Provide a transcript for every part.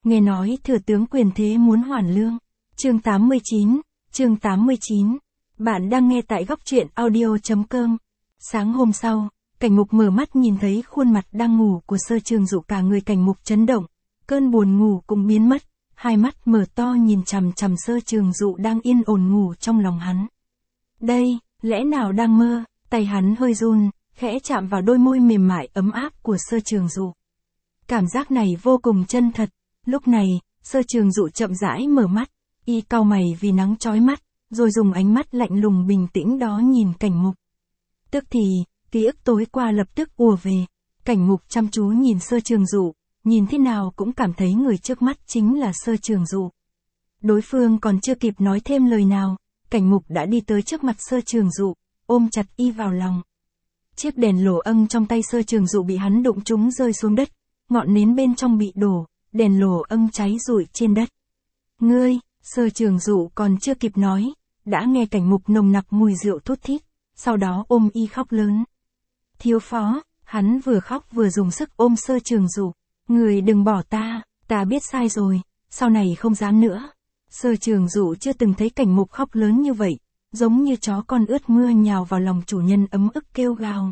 Nghe nói thừa tướng quyền thế muốn hoàn lương. Chương 89. Bạn đang nghe tại góc truyện audio.com. Sáng hôm sau, Cảnh Mục mở mắt nhìn thấy khuôn mặt đang ngủ của Sơ Trường Dụ, cả người Cảnh Mục chấn động, cơn buồn ngủ cũng biến mất, hai mắt mở to nhìn chằm chằm Sơ Trường Dụ đang yên ổn ngủ trong lòng hắn. Đây, lẽ nào đang mơ? Tay hắn hơi run, khẽ chạm vào đôi môi mềm mại ấm áp của Sơ Trường Dụ. Cảm giác này vô cùng chân thật. Lúc này, Sơ Trường Dụ chậm rãi mở mắt, y cau mày vì nắng chói mắt, rồi dùng ánh mắt lạnh lùng bình tĩnh đó nhìn Cảnh Mục. Tức thì, ký ức tối qua lập tức ùa về. Cảnh Mục chăm chú nhìn Sơ Trường Dụ, nhìn thế nào cũng cảm thấy người trước mắt chính là Sơ Trường Dụ. Đối phương còn chưa kịp nói thêm lời nào, Cảnh Mục đã đi tới trước mặt Sơ Trường Dụ, ôm chặt y vào lòng. Chiếc đèn lồ âng trong tay Sơ Trường Dụ bị hắn đụng trúng rơi xuống đất, ngọn nến bên trong bị đổ, đèn lồ âng cháy rụi trên đất. Ngươi, Sơ Trường Dụ còn chưa kịp nói, đã nghe Cảnh Mục nồng nặc mùi rượu thút thít, sau đó ôm y khóc lớn. Thiếu phó, hắn vừa khóc vừa dùng sức ôm Sơ Trường Dụ. Người đừng bỏ ta biết sai rồi, sau này không dám nữa. Sơ Trường Dụ chưa từng thấy Cảnh Mục khóc lớn như vậy, giống như chó con ướt mưa nhào vào lòng chủ nhân ấm ức kêu gào.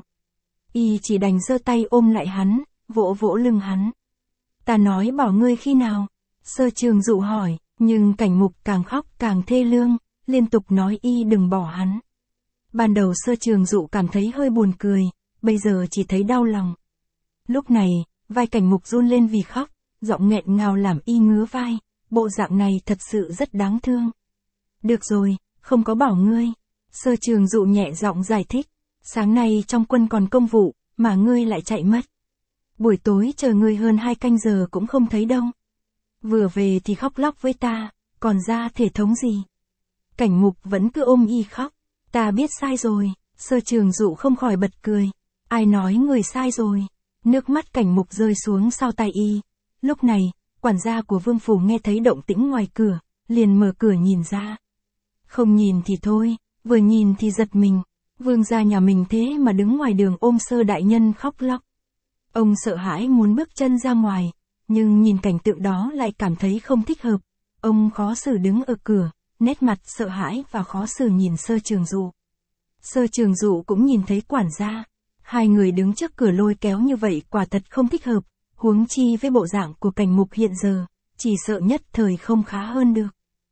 Y chỉ đành giơ tay ôm lại hắn, vỗ vỗ lưng hắn. Ta nói bỏ ngươi khi nào? Sơ Trường Dụ hỏi, nhưng Cảnh Mục càng khóc càng thê lương, liên tục nói y đừng bỏ hắn. Ban đầu Sơ Trường Dụ cảm thấy hơi buồn cười, bây giờ chỉ thấy đau lòng. Lúc này, vai Cảnh Mục run lên vì khóc, giọng nghẹn ngào làm y ngứa vai, bộ dạng này thật sự rất đáng thương. Được rồi, không có bỏ ngươi. Sơ Trường Dụ nhẹ giọng giải thích, sáng nay trong quân còn công vụ, mà ngươi lại chạy mất. Buổi tối chờ ngươi hơn 2 canh giờ cũng không thấy đâu. Vừa về thì khóc lóc với ta, còn ra thể thống gì? Cảnh Mục vẫn cứ ôm y khóc. Ta biết sai rồi. Sơ Trường Dụ không khỏi bật cười. Ai nói người sai rồi? Nước mắt Cảnh Mục rơi xuống sau tai y. Lúc này, quản gia của Vương phủ nghe thấy động tĩnh ngoài cửa, liền mở cửa nhìn ra. Không nhìn thì thôi, vừa nhìn thì giật mình. Vương gia nhà mình thế mà đứng ngoài đường ôm Sơ đại nhân khóc lóc. Ông sợ hãi muốn bước chân ra ngoài, nhưng nhìn cảnh tượng đó lại cảm thấy không thích hợp. Ông khó xử đứng ở cửa, nét mặt sợ hãi và khó xử nhìn Sơ Trường Dụ. Sơ Trường Dụ cũng nhìn thấy quản gia. Hai người đứng trước cửa lôi kéo như vậy quả thật không thích hợp, huống chi với bộ dạng của Cảnh Mục hiện giờ, chỉ sợ nhất thời không khá hơn được.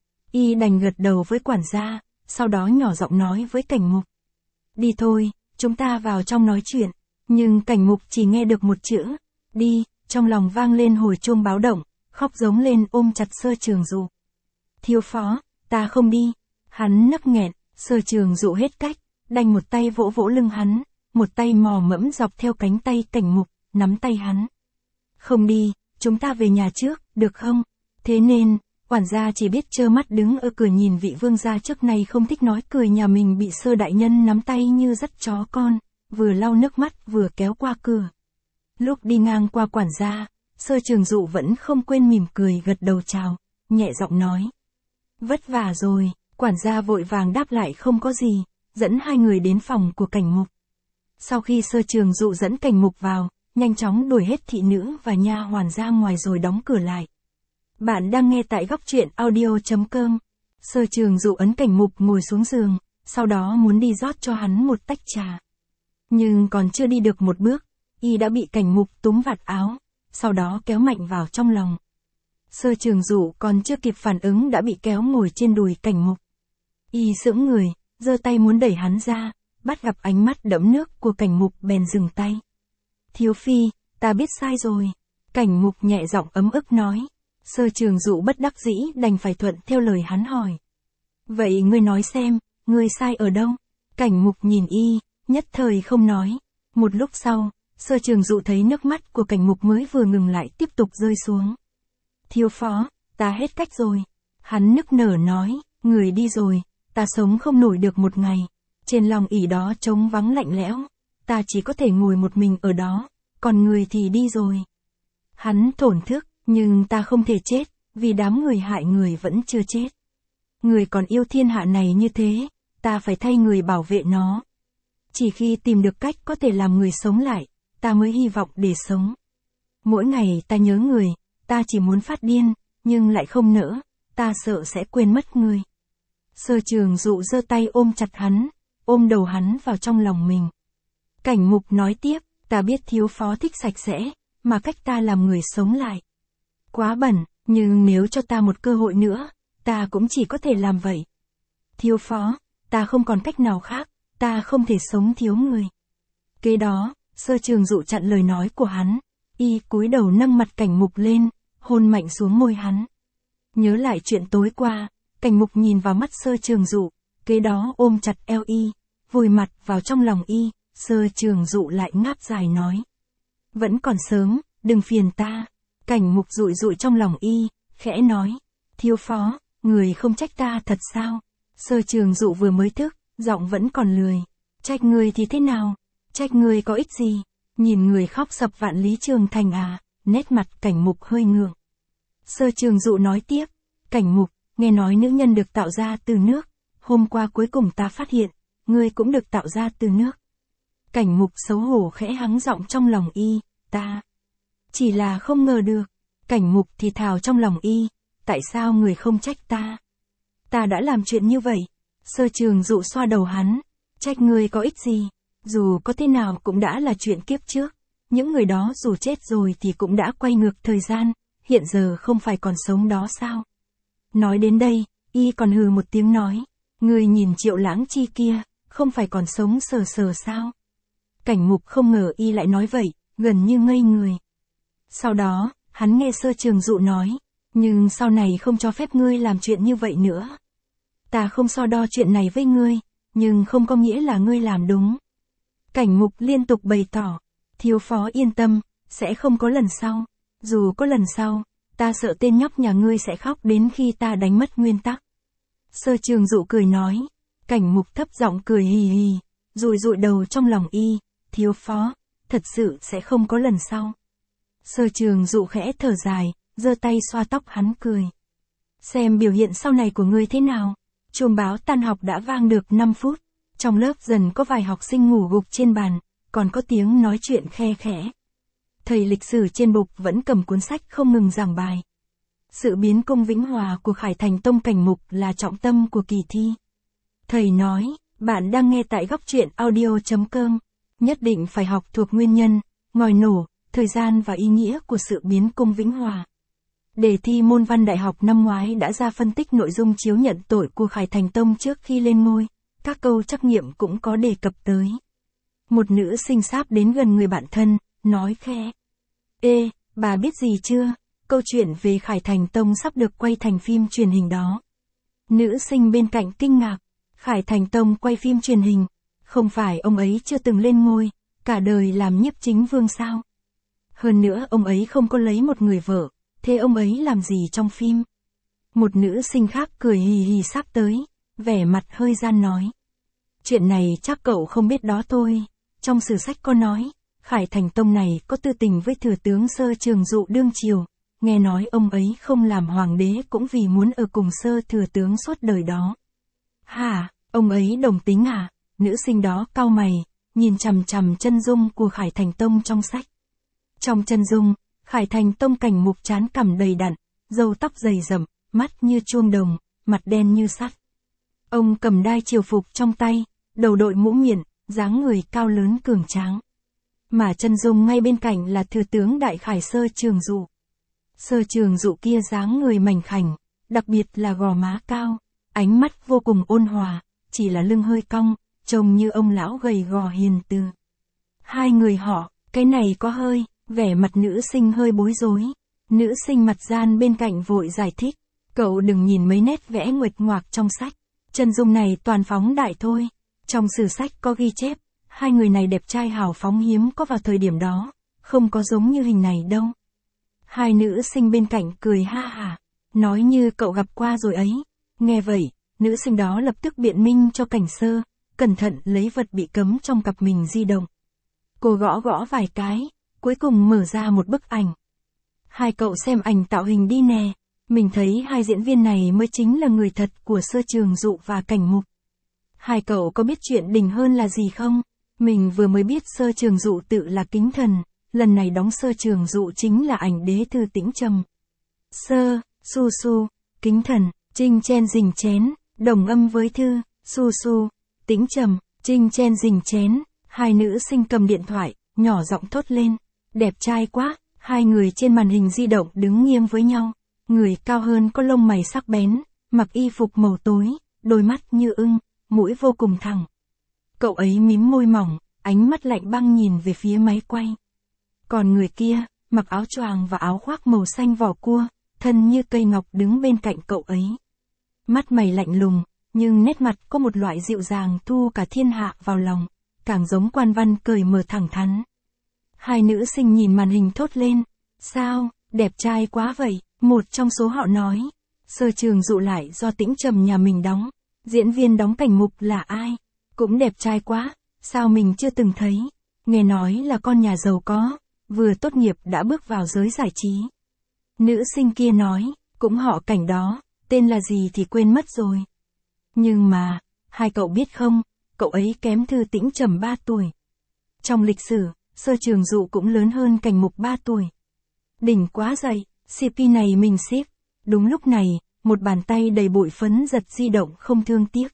Y đành gật đầu với quản gia, sau đó nhỏ giọng nói với Cảnh Mục. Đi thôi, chúng ta vào trong nói chuyện. Nhưng Cảnh Mục chỉ nghe được một chữ, đi, trong lòng vang lên hồi chuông báo động, khóc giống lên ôm chặt Sơ Trường Dụ. Thiếu phó, ta không đi. Hắn nấc nghẹn, Sơ Trường Dụ hết cách, đành một tay vỗ vỗ lưng hắn, một tay mò mẫm dọc theo cánh tay Cảnh Mục, nắm tay hắn. Không đi, chúng ta về nhà trước, được không? Thế nên, quản gia chỉ biết trơ mắt đứng ở cửa nhìn vị vương gia trước này không thích nói cười nhà mình bị Sơ đại nhân nắm tay như dắt chó con, vừa lau nước mắt vừa kéo qua cửa. Lúc đi ngang qua quản gia, Sơ Trường Dụ vẫn không quên mỉm cười gật đầu chào, nhẹ giọng nói. Vất vả rồi, quản gia vội vàng đáp lại không có gì, dẫn hai người đến phòng của Cảnh Mục. Sau khi Sơ Trường Dụ dẫn Cảnh Mục vào, nhanh chóng đuổi hết thị nữ và nha hoàn ra ngoài rồi đóng cửa lại. Bạn đang nghe tại góc truyện audio.com. Sơ Trường Dụ ấn Cảnh Mục ngồi xuống giường, sau đó muốn đi rót cho hắn một tách trà. Nhưng còn chưa đi được một bước, y đã bị Cảnh Mục túm vạt áo, sau đó kéo mạnh vào trong lòng. Sơ Trường Dụ còn chưa kịp phản ứng đã bị kéo ngồi trên đùi Cảnh Mục. Y sững người, giơ tay muốn đẩy hắn ra, bắt gặp ánh mắt đẫm nước của Cảnh Mục bèn dừng tay. Thiếu phi, ta biết sai rồi. Cảnh Mục nhẹ giọng ấm ức nói. Sơ Trường Dụ bất đắc dĩ đành phải thuận theo lời hắn hỏi. Vậy ngươi nói xem, ngươi sai ở đâu? Cảnh Mục nhìn y, nhất thời không nói. Một lúc sau, Sơ Trường Dụ thấy nước mắt của Cảnh Mục mới vừa ngừng lại tiếp tục rơi xuống. Thiếu phó, ta hết cách rồi. Hắn nức nở nói, người đi rồi, ta sống không nổi được một ngày. Trên lòng ỷ đó trống vắng lạnh lẽo, ta chỉ có thể ngồi một mình ở đó, còn người thì đi rồi. Hắn thổn thức, nhưng ta không thể chết, vì đám người hại người vẫn chưa chết. Người còn yêu thiên hạ này như thế, ta phải thay người bảo vệ nó. Chỉ khi tìm được cách có thể làm người sống lại, ta mới hy vọng để sống. Mỗi ngày ta nhớ người, ta chỉ muốn phát điên, nhưng lại không nỡ, ta sợ sẽ quên mất ngươi. Sơ Trường Dụ giơ tay ôm chặt hắn, ôm đầu hắn vào trong lòng mình. Cảnh Mục nói tiếp, ta biết thiếu phó thích sạch sẽ, mà cách ta làm người sống lại quá bẩn, nhưng nếu cho ta một cơ hội nữa, ta cũng chỉ có thể làm vậy. Thiếu phó, ta không còn cách nào khác, ta không thể sống thiếu người. Kế đó, Sơ Trường Dụ chặn lời nói của hắn, y cúi đầu nâng mặt Cảnh Mục lên, hôn mạnh xuống môi hắn. Nhớ lại chuyện tối qua, Cảnh Mục nhìn vào mắt Sơ Trường Dụ, kế đó ôm chặt eo y, vùi mặt vào trong lòng y. Sơ Trường Dụ lại ngáp dài nói, vẫn còn sớm, đừng phiền ta. Cảnh Mục dụi dụi trong lòng y, khẽ nói, thiếu phó, người không trách ta thật sao? Sơ Trường Dụ vừa mới thức, giọng vẫn còn lười. Trách người thì thế nào? Trách người có ích gì? Nhìn người khóc sập vạn lý Trường Thành à? Nét mặt Cảnh Mục hơi ngượng. Sơ Trường Dụ nói tiếp, Cảnh Mục, nghe nói nữ nhân được tạo ra từ nước, hôm qua cuối cùng ta phát hiện, ngươi cũng được tạo ra từ nước. Cảnh Mục xấu hổ khẽ hắng giọng trong lòng y, ta chỉ là không ngờ được. Cảnh Mục thì thào trong lòng y, tại sao người không trách ta? Ta đã làm chuyện như vậy. Sơ Trường Dụ xoa đầu hắn, trách người có ích gì? Dù có thế nào cũng đã là chuyện kiếp trước. Những người đó dù chết rồi thì cũng đã quay ngược thời gian, hiện giờ không phải còn sống đó sao? Nói đến đây, y còn hừ một tiếng nói, người nhìn Triệu Lãng Chi kia, không phải còn sống sờ sờ sao? Cảnh Mục không ngờ y lại nói vậy, gần như ngây người. Sau đó, hắn nghe Sơ Trường Dụ nói, nhưng sau này không cho phép ngươi làm chuyện như vậy nữa. Ta không so đo chuyện này với ngươi, nhưng không có nghĩa là ngươi làm đúng. Cảnh Mục liên tục bày tỏ, thiếu phó yên tâm, sẽ không có lần sau. Dù có lần sau, ta sợ tên nhóc nhà ngươi sẽ khóc đến khi ta đánh mất nguyên tắc. Sơ Trường Dụ cười nói, Cảnh Mục thấp giọng cười hì hì, rụi rụi đầu trong lòng y, thiếu phó, thật sự sẽ không có lần sau. Sơ Trường Dụ khẽ thở dài, giơ tay xoa tóc hắn cười. Xem biểu hiện sau này của ngươi thế nào. Chuông báo tan học đã vang được 5 phút. Trong lớp dần có vài học sinh ngủ gục trên bàn, còn có tiếng nói chuyện khe khẽ. Thầy lịch sử trên bục vẫn cầm cuốn sách không ngừng giảng bài. Sự biến công vĩnh hòa của Khải Thành Tông Cảnh Mục là trọng tâm của kỳ thi. Thầy nói, bạn đang nghe tại góc truyện audio.com. Nhất định phải học thuộc nguyên nhân, ngòi nổ, thời gian và ý nghĩa của sự biến công vĩnh hòa. Đề thi môn văn đại học năm ngoái đã ra phân tích nội dung chiếu nhận tội của Khải Thành Tông trước khi lên ngôi, các câu trắc nghiệm cũng có đề cập tới. Một nữ sinh sáp đến gần người bạn thân, nói khẽ. Ê, bà biết gì chưa? Câu chuyện về Khải Thành Tông sắp được quay thành phim truyền hình đó. Nữ sinh bên cạnh kinh ngạc, Khải Thành Tông quay phim truyền hình, không phải ông ấy chưa từng lên ngôi, cả đời làm nhiếp chính vương sao? Hơn nữa ông ấy không có lấy một người vợ, thế ông ấy làm gì trong phim? Một nữ sinh khác cười hì hì sắp tới, vẻ mặt hơi gian nói. Chuyện này chắc cậu không biết đó thôi, trong sử sách có nói, Khải Thành Tông này có tư tình với thừa tướng Sơ Trường Dụ đương triều, nghe nói ông ấy không làm hoàng đế cũng vì muốn ở cùng Sơ thừa tướng suốt đời đó. Hả, ông ấy đồng tính à? Nữ sinh đó cau mày, nhìn chằm chằm chân dung của Khải Thành Tông trong sách. Trong chân dung, Khải Thành Tông Cảnh Mục trán cằm đầy đặn, râu tóc dày rậm, mắt như chuông đồng, mặt đen như sắt. Ông cầm đai triều phục trong tay, đầu đội mũ miện, dáng người cao lớn cường tráng. Mà chân dung ngay bên cạnh là thừa tướng Đại Khải Sơ Trường Dụ. Sơ Trường Dụ kia dáng người mảnh khảnh, đặc biệt là gò má cao, ánh mắt vô cùng ôn hòa, chỉ là lưng hơi cong, trông như ông lão gầy gò hiền từ. Hai người họ, cái này có hơi, vẻ mặt nữ sinh hơi bối rối. Nữ sinh mặt gian bên cạnh vội giải thích, cậu đừng nhìn mấy nét vẽ nguệch ngoạc trong sách, chân dung này toàn phóng đại thôi. Trong sử sách có ghi chép, hai người này đẹp trai hào phóng hiếm có vào thời điểm đó, không có giống như hình này đâu. Hai nữ sinh bên cạnh cười ha hả, nói như cậu gặp qua rồi ấy. Nghe vậy, nữ sinh đó lập tức biện minh cho Cảnh Sơ, cẩn thận lấy vật bị cấm trong cặp mình di động. Cô gõ gõ vài cái, cuối cùng mở ra một bức ảnh. Hai cậu xem ảnh tạo hình đi nè, mình thấy hai diễn viên này mới chính là người thật của Sơ Trường Dụ và Cảnh Mục. Hai cậu có biết chuyện đỉnh hơn là gì không? Mình vừa mới biết Sơ Trường Dụ tự là kính thần, lần này đóng Sơ Trường Dụ chính là ảnh đế thư Tĩnh Trầm. Sơ, su su, kính thần, trinh chen rình chén, đồng âm với thư, su su, tĩnh trầm, trinh chen rình chén, hai nữ sinh cầm điện thoại, nhỏ giọng thốt lên, đẹp trai quá, hai người trên màn hình di động đứng nghiêng với nhau, người cao hơn có lông mày sắc bén, mặc y phục màu tối, đôi mắt như ưng, mũi vô cùng thẳng. Cậu ấy mím môi mỏng, ánh mắt lạnh băng nhìn về phía máy quay. Còn người kia, mặc áo choàng và áo khoác màu xanh vỏ cua, thân như cây ngọc đứng bên cạnh cậu ấy. Mắt mày lạnh lùng, nhưng nét mặt có một loại dịu dàng thu cả thiên hạ vào lòng, càng giống quan văn cởi mở thẳng thắn. Hai nữ sinh nhìn màn hình thốt lên, sao, đẹp trai quá vậy, một trong số họ nói. Sơ Trường Dụ lại do Tĩnh Trầm nhà mình đóng, diễn viên đóng Cảnh Mục là ai? Cũng đẹp trai quá, sao mình chưa từng thấy, nghe nói là con nhà giàu có, vừa tốt nghiệp đã bước vào giới giải trí. Nữ sinh kia nói, cũng họ Cảnh đó, tên là gì thì quên mất rồi. Nhưng mà, hai cậu biết không, cậu ấy kém Thư Tĩnh Trầm 3 tuổi. Trong lịch sử, Sơ Trường Dụ cũng lớn hơn Cảnh Mục 3 tuổi. Đỉnh quá dậy, CP này mình xếp. Đúng lúc này, một bàn tay đầy bụi phấn giật di động không thương tiếc.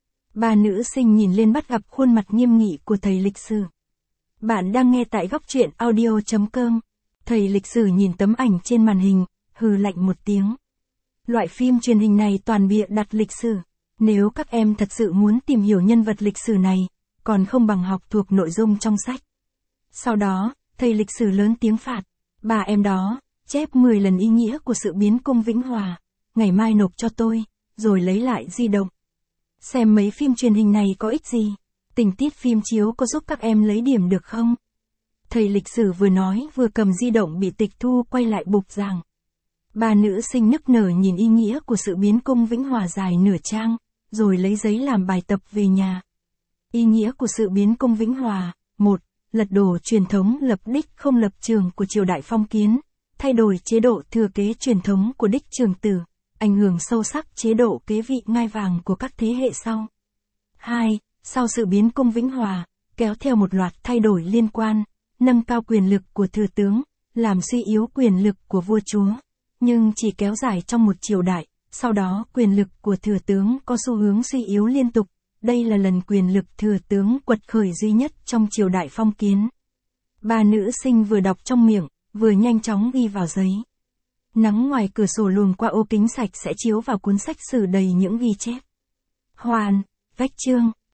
Ba nữ sinh nhìn lên bắt gặp khuôn mặt nghiêm nghị của thầy lịch sử. Bạn đang nghe tại góc truyện audio.com. Thầy lịch sử nhìn tấm ảnh trên màn hình, hừ lạnh một tiếng. Loại phim truyền hình này toàn bịa đặt lịch sử. Nếu các em thật sự muốn tìm hiểu nhân vật lịch sử này, còn không bằng học thuộc nội dung trong sách. Sau đó, thầy lịch sử lớn tiếng phạt. Ba em đó, chép 10 lần ý nghĩa của sự biến cung Vĩnh Hòa. Ngày mai nộp cho tôi, rồi lấy lại di động. Xem mấy phim truyền hình này có ích gì? Tình tiết phim chiếu có giúp các em lấy điểm được không? Thầy lịch sử vừa nói vừa cầm di động bị tịch thu quay lại bục giảng. Ba nữ sinh nức nở nhìn ý nghĩa của sự biến cung Vĩnh Hòa dài nửa trang, rồi lấy giấy làm bài tập về nhà. Ý nghĩa của sự biến cung Vĩnh Hòa: 1. Lật đổ truyền thống lập đích không lập trường của triều đại phong kiến, thay đổi chế độ thừa kế truyền thống của đích trường tử, ảnh hưởng sâu sắc chế độ kế vị ngai vàng của các thế hệ sau. 2. Sau sự biến cung Vĩnh Hòa, kéo theo một loạt thay đổi liên quan, nâng cao quyền lực của thừa tướng, làm suy yếu quyền lực của vua chúa, nhưng chỉ kéo dài trong một triều đại, sau đó quyền lực của thừa tướng có xu hướng suy yếu liên tục. Đây là lần quyền lực thừa tướng quật khởi duy nhất trong triều đại phong kiến. Ba nữ sinh vừa đọc trong miệng, vừa nhanh chóng ghi vào giấy. Nắng ngoài cửa sổ luồn qua ô kính sạch sẽ chiếu vào cuốn sách sử đầy những ghi chép. Hoàn, vách chương.